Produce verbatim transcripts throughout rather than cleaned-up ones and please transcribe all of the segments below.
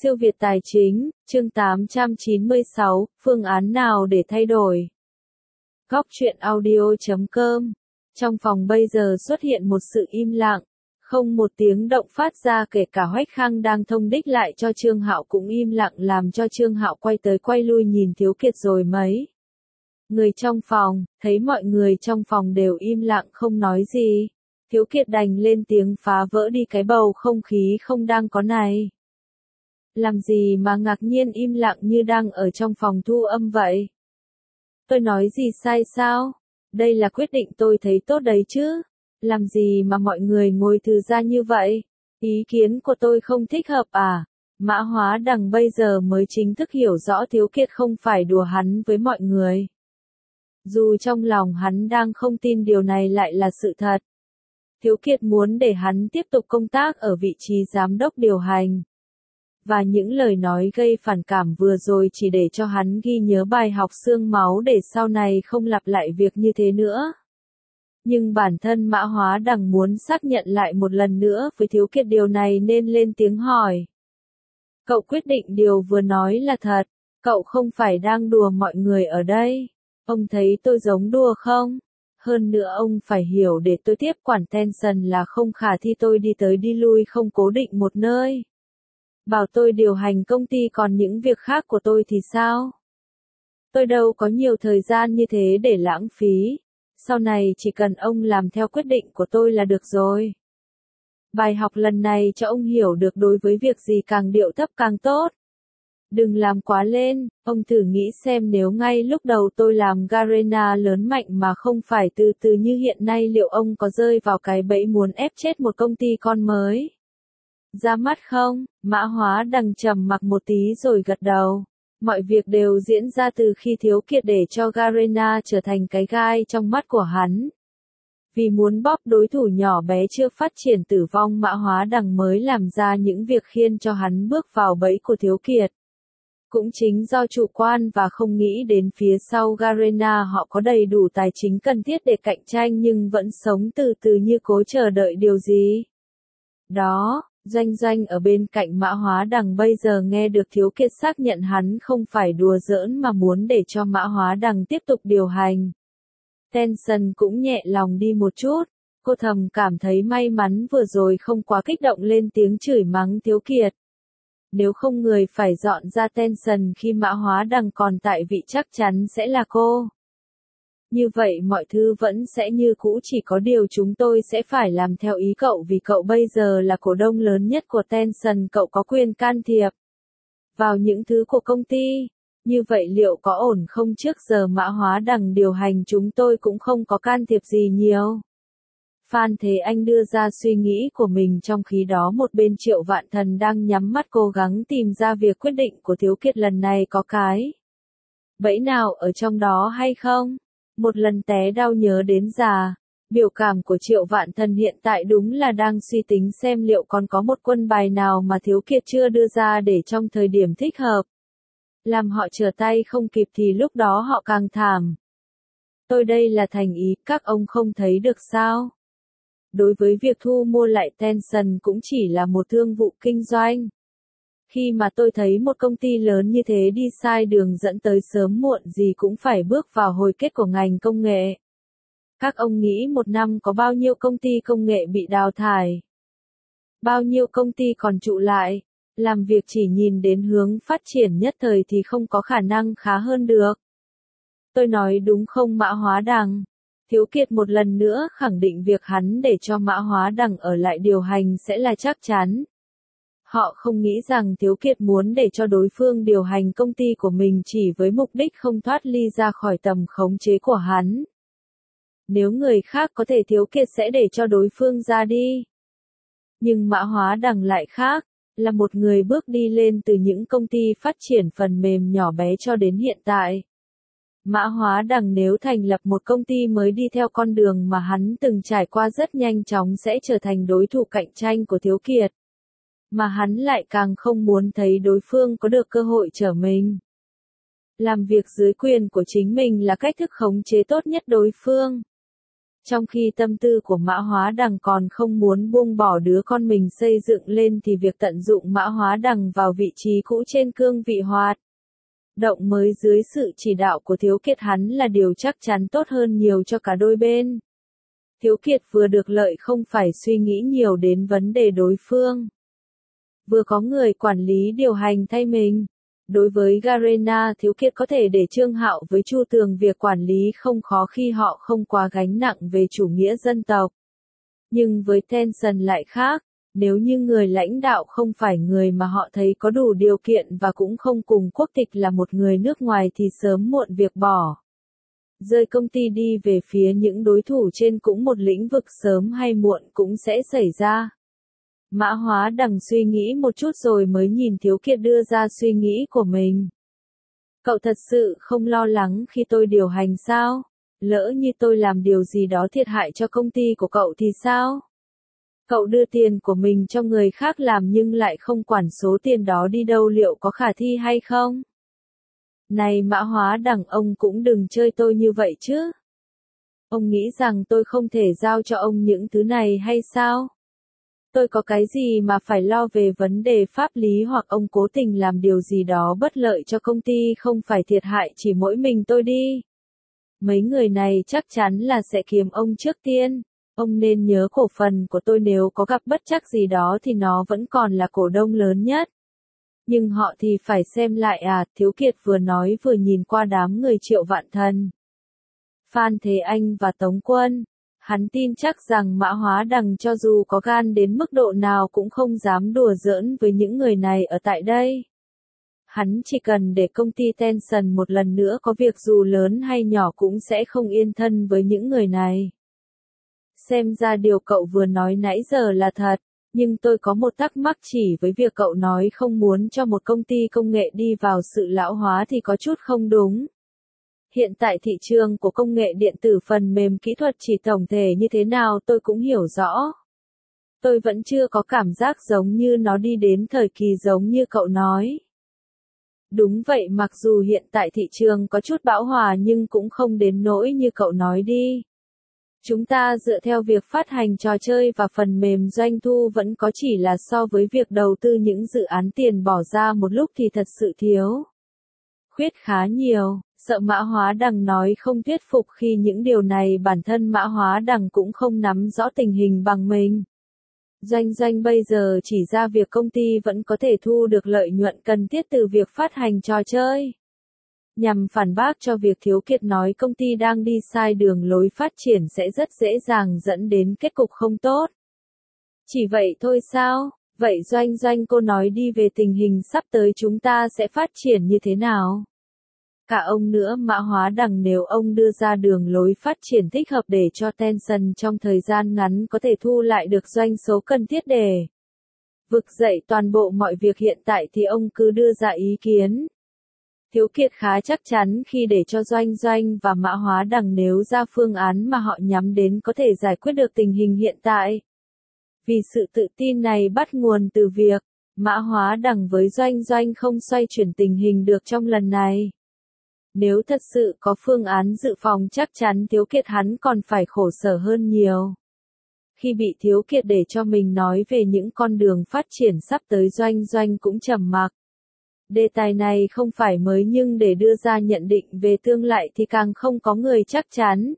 Siêu việt tài chính, chương tám trăm chín mươi sáu, phương án nào để thay đổi? Góc truyện audio chấm com. Trong phòng bây giờ xuất hiện một sự im lặng, không một tiếng động phát ra, kể cả Hoách Khang đang thông đích lại cho Trương Hạo cũng im lặng, làm cho Trương Hạo quay tới quay lui nhìn Thiếu Kiệt rồi mấy người trong phòng, thấy mọi người trong phòng đều im lặng không nói gì. Thiếu Kiệt đành lên tiếng phá vỡ đi cái bầu không khí không đang có này. Làm gì mà ngạc nhiên im lặng như đang ở trong phòng thu âm vậy? Tôi nói gì sai sao? Đây là quyết định tôi thấy tốt đấy chứ. Làm gì mà mọi người ngồi thư ra như vậy? Ý kiến của tôi không thích hợp à? Mã Hóa Đằng bây giờ mới chính thức hiểu rõ Thiếu Kiệt không phải đùa hắn với mọi người. Dù trong lòng hắn đang không tin điều này lại là sự thật. Thiếu Kiệt muốn để hắn tiếp tục công tác ở vị trí giám đốc điều hành. Và những lời nói gây phản cảm vừa rồi chỉ để cho hắn ghi nhớ bài học xương máu để sau này không lặp lại việc như thế nữa. Nhưng bản thân Mã Hóa Đằng muốn xác nhận lại một lần nữa với Thiếu Kiệt điều này nên lên tiếng hỏi. Cậu quyết định điều vừa nói là thật, cậu không phải đang đùa mọi người ở đây. Ông thấy tôi giống đùa không? Hơn nữa ông phải hiểu, để tôi tiếp quản Tencent là không khả thi tôi đi tới đi lui không cố định một nơi. Bảo tôi điều hành công ty, còn những việc khác của tôi thì sao? Tôi đâu có nhiều thời gian như thế để lãng phí. Sau này chỉ cần ông làm theo quyết định của tôi là được rồi. Bài học lần này cho ông hiểu được đối với việc gì càng điệu thấp càng tốt. Đừng làm quá lên, ông thử nghĩ xem nếu ngay lúc đầu tôi làm Garena lớn mạnh mà không phải từ từ như hiện nay, liệu ông có rơi vào cái bẫy muốn ép chết một công ty con mới? Ra mắt không? Mã Hóa Đằng trầm mặc một tí rồi gật đầu. Mọi việc đều diễn ra từ khi Thiếu Kiệt để cho Garena trở thành cái gai trong mắt của hắn. Vì muốn bóp đối thủ nhỏ bé chưa phát triển tử vong, Mã Hóa Đằng mới làm ra những việc khiến cho hắn bước vào bẫy của Thiếu Kiệt. Cũng chính do chủ quan và không nghĩ đến phía sau Garena họ có đầy đủ tài chính cần thiết để cạnh tranh, nhưng vẫn sống từ từ như cố chờ đợi điều gì. Đó, Doanh Doanh ở bên cạnh Mã Hóa Đằng bây giờ nghe được Thiếu Kiệt xác nhận hắn không phải đùa giỡn mà muốn để cho Mã Hóa Đằng tiếp tục điều hành. Tencent cũng nhẹ lòng đi một chút, cô thầm cảm thấy may mắn vừa rồi không quá kích động lên tiếng chửi mắng Thiếu Kiệt. Nếu không người phải dọn ra Tencent khi Mã Hóa Đằng còn tại vị chắc chắn sẽ là cô. Như vậy mọi thứ vẫn sẽ như cũ, chỉ có điều chúng tôi sẽ phải làm theo ý cậu vì cậu bây giờ là cổ đông lớn nhất của Tencent, cậu có quyền can thiệp vào những thứ của công ty. Như vậy liệu có ổn không? Trước giờ Mã Hóa Đằng điều hành chúng tôi cũng không có can thiệp gì nhiều. Phan Thế Anh đưa ra suy nghĩ của mình, trong khi đó một bên Triệu Vạn Thần đang nhắm mắt cố gắng tìm ra việc quyết định của Thiếu Kiệt lần này có cái bẫy nào ở trong đó hay không. Một lần té đau nhớ đến già, biểu cảm của Triệu Vạn Thần hiện tại đúng là đang suy tính xem liệu còn có một quân bài nào mà Thiếu Kiệt chưa đưa ra để trong thời điểm thích hợp làm họ trở tay không kịp thì lúc đó họ càng thảm. Tôi đây là thành ý, các ông không thấy được sao? Đối với việc thu mua lại Tencent cũng chỉ là một thương vụ kinh doanh. Khi mà tôi thấy một công ty lớn như thế đi sai đường, dẫn tới sớm muộn gì cũng phải bước vào hồi kết của ngành công nghệ. Các ông nghĩ một năm có bao nhiêu công ty công nghệ bị đào thải? Bao nhiêu công ty còn trụ lại? Làm việc chỉ nhìn đến hướng phát triển nhất thời thì không có khả năng khá hơn được. Tôi nói đúng không Mã Hóa Đằng? Thiếu Kiệt một lần nữa khẳng định việc hắn để cho Mã Hóa Đằng ở lại điều hành sẽ là chắc chắn. Họ không nghĩ rằng Thiếu Kiệt muốn để cho đối phương điều hành công ty của mình chỉ với mục đích không thoát ly ra khỏi tầm khống chế của hắn. Nếu người khác có thể, Thiếu Kiệt sẽ để cho đối phương ra đi. Nhưng Mã Hóa Đằng lại khác, là một người bước đi lên từ những công ty phát triển phần mềm nhỏ bé cho đến hiện tại. Mã Hóa Đằng nếu thành lập một công ty mới đi theo con đường mà hắn từng trải qua, rất nhanh chóng sẽ trở thành đối thủ cạnh tranh của Thiếu Kiệt. Mà hắn lại càng không muốn thấy đối phương có được cơ hội trở mình. Làm việc dưới quyền của chính mình là cách thức khống chế tốt nhất đối phương. Trong khi tâm tư của Mã Hóa Đằng còn không muốn buông bỏ đứa con mình xây dựng lên thì việc tận dụng Mã Hóa Đằng vào vị trí cũ trên cương vị hoạt động mới dưới sự chỉ đạo của Thiếu Kiệt hắn là điều chắc chắn tốt hơn nhiều cho cả đôi bên. Thiếu Kiệt vừa được lợi không phải suy nghĩ nhiều đến vấn đề đối phương. Vừa có người quản lý điều hành thay mình. Đối với Garena, Thiếu Kiệt có thể để Trương Hạo với Chu Tường việc quản lý không khó khi họ không quá gánh nặng về chủ nghĩa dân tộc. Nhưng với Tencent lại khác, nếu như người lãnh đạo không phải người mà họ thấy có đủ điều kiện và cũng không cùng quốc tịch là một người nước ngoài thì sớm muộn việc bỏ rơi công ty đi về phía những đối thủ trên cũng một lĩnh vực sớm hay muộn cũng sẽ xảy ra. Mã Hóa Đằng suy nghĩ một chút rồi mới nhìn Thiếu Kiệt đưa ra suy nghĩ của mình. Cậu thật sự không lo lắng khi tôi điều hành sao? Lỡ như tôi làm điều gì đó thiệt hại cho công ty của cậu thì sao? Cậu đưa tiền của mình cho người khác làm nhưng lại không quản số tiền đó đi đâu liệu có khả thi hay không? Này Mã Hóa Đằng, ông cũng đừng chơi tôi như vậy chứ. Ông nghĩ rằng tôi không thể giao cho ông những thứ này hay sao? Tôi có cái gì mà phải lo về vấn đề pháp lý hoặc ông cố tình làm điều gì đó bất lợi cho công ty không phải thiệt hại chỉ mỗi mình tôi đi. Mấy người này chắc chắn là sẽ kiếm ông trước tiên. Ông nên nhớ cổ phần của tôi nếu có gặp bất trắc gì đó thì nó vẫn còn là cổ đông lớn nhất. Nhưng họ thì phải xem lại à, Thiếu Kiệt vừa nói vừa nhìn qua đám người Triệu Vạn Thần, Phan Thế Anh và Tống Quân. Hắn tin chắc rằng Mã Hóa Đằng cho dù có gan đến mức độ nào cũng không dám đùa giỡn với những người này ở tại đây. Hắn chỉ cần để công ty Tencent một lần nữa có việc dù lớn hay nhỏ cũng sẽ không yên thân với những người này. Xem ra điều cậu vừa nói nãy giờ là thật, nhưng tôi có một thắc mắc chỉ với việc cậu nói không muốn cho một công ty công nghệ đi vào sự lão hóa thì có chút không đúng. Hiện tại thị trường của công nghệ điện tử phần mềm kỹ thuật chỉ tổng thể như thế nào tôi cũng hiểu rõ. Tôi vẫn chưa có cảm giác giống như nó đi đến thời kỳ giống như cậu nói. Đúng vậy, mặc dù hiện tại thị trường có chút bão hòa nhưng cũng không đến nỗi như cậu nói đi. Chúng ta dựa theo việc phát hành trò chơi và phần mềm doanh thu vẫn có chỉ là so với việc đầu tư những dự án tiền bỏ ra một lúc thì thật sự thiếu. Khuyết khá nhiều, sợ Mã Hóa Đằng nói không thuyết phục khi những điều này bản thân Mã Hóa Đằng cũng không nắm rõ tình hình bằng mình. Doanh Doanh bây giờ chỉ ra việc công ty vẫn có thể thu được lợi nhuận cần thiết từ việc phát hành trò chơi. Nhằm phản bác cho việc Thiếu Kiệt nói công ty đang đi sai đường lối phát triển sẽ rất dễ dàng dẫn đến kết cục không tốt. Chỉ vậy thôi sao? Vậy Doanh Doanh cô nói đi về tình hình sắp tới chúng ta sẽ phát triển như thế nào? Cả ông nữa Mã Hóa Đằng, nếu ông đưa ra đường lối phát triển thích hợp để cho Tencent trong thời gian ngắn có thể thu lại được doanh số cần thiết để vực dậy toàn bộ mọi việc hiện tại thì ông cứ đưa ra ý kiến. Thiếu Kiệt khá chắc chắn khi để cho Doanh Doanh và Mã Hóa Đằng nếu ra phương án mà họ nhắm đến có thể giải quyết được tình hình hiện tại. Vì sự tự tin này bắt nguồn từ việc Mã Hóa Đằng với Doanh Doanh không xoay chuyển tình hình được trong lần này. Nếu thật sự có phương án dự phòng chắc chắn Thiếu Kiệt hắn còn phải khổ sở hơn nhiều. Khi bị Thiếu Kiệt để cho mình nói về những con đường phát triển sắp tới Doanh Doanh cũng trầm mặc. Đề tài này không phải mới nhưng để đưa ra nhận định về tương lai thì càng không có người chắc chắn.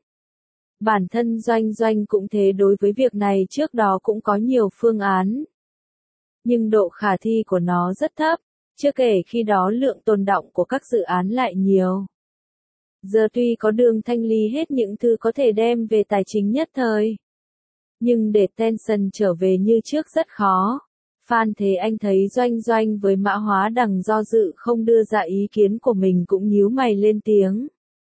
Bản thân Doanh Doanh cũng thế, đối với việc này trước đó cũng có nhiều phương án. Nhưng độ khả thi của nó rất thấp, chưa kể khi đó lượng tồn đọng của các dự án lại nhiều. Giờ tuy có đường thanh lý hết những thứ có thể đem về tài chính nhất thời, nhưng để Tencent trở về như trước rất khó. Phan Thế Anh thấy Doanh Doanh với Mã Hóa Đằng do dự không đưa ra ý kiến của mình cũng nhíu mày lên tiếng.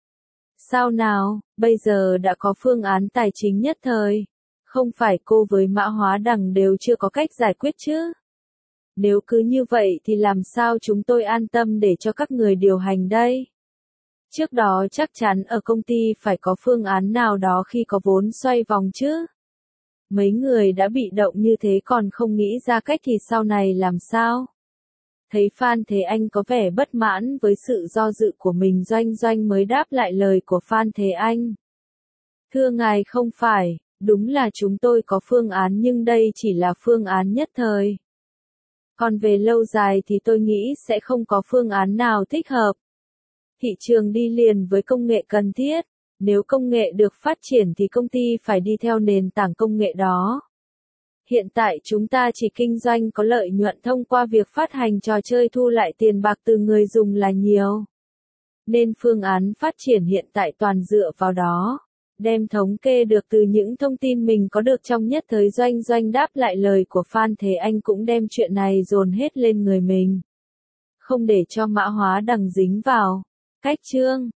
Sao nào, bây giờ đã có phương án tài chính nhất thời, không phải cô với Mã Hóa Đằng đều chưa có cách giải quyết chứ? Nếu cứ như vậy thì làm sao chúng tôi an tâm để cho các người điều hành đây? Trước đó chắc chắn ở công ty phải có phương án nào đó khi có vốn xoay vòng chứ? Mấy người đã bị động như thế còn không nghĩ ra cách thì sau này làm sao? Thấy Phan Thế Anh có vẻ bất mãn với sự do dự của mình, Doanh Doanh mới đáp lại lời của Phan Thế Anh. Thưa ngài không phải, đúng là chúng tôi có phương án nhưng đây chỉ là phương án nhất thời. Còn về lâu dài thì tôi nghĩ sẽ không có phương án nào thích hợp. Thị trường đi liền với công nghệ cần thiết. Nếu công nghệ được phát triển thì công ty phải đi theo nền tảng công nghệ đó. Hiện tại chúng ta chỉ kinh doanh có lợi nhuận thông qua việc phát hành trò chơi thu lại tiền bạc từ người dùng là nhiều. Nên phương án phát triển hiện tại toàn dựa vào đó. Đem thống kê được từ những thông tin mình có được trong nhất thời. Doanh Doanh đáp lại lời của Phan Thế Anh cũng đem chuyện này dồn hết lên người mình. Không để cho Mã Hóa Đằng dính vào. Cách chương